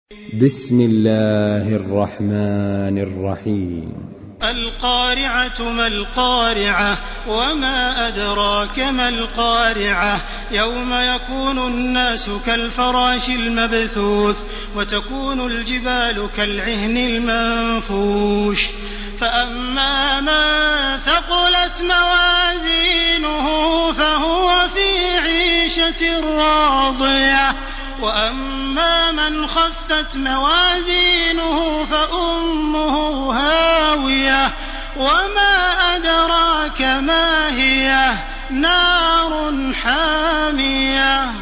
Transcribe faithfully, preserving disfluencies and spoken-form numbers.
بسم الله الرحمن الرحيم. القارعة ما القارعة وما أدراك ما القارعة يوم يكون الناس كالفراش المبثوث وتكون الجبال كالعهن المنفوش فأما من ثقلت موازينه فهو في عيشة راضية وأما من خفت موازينه فأمه هاوية وما أدراك ما هي نار حامية.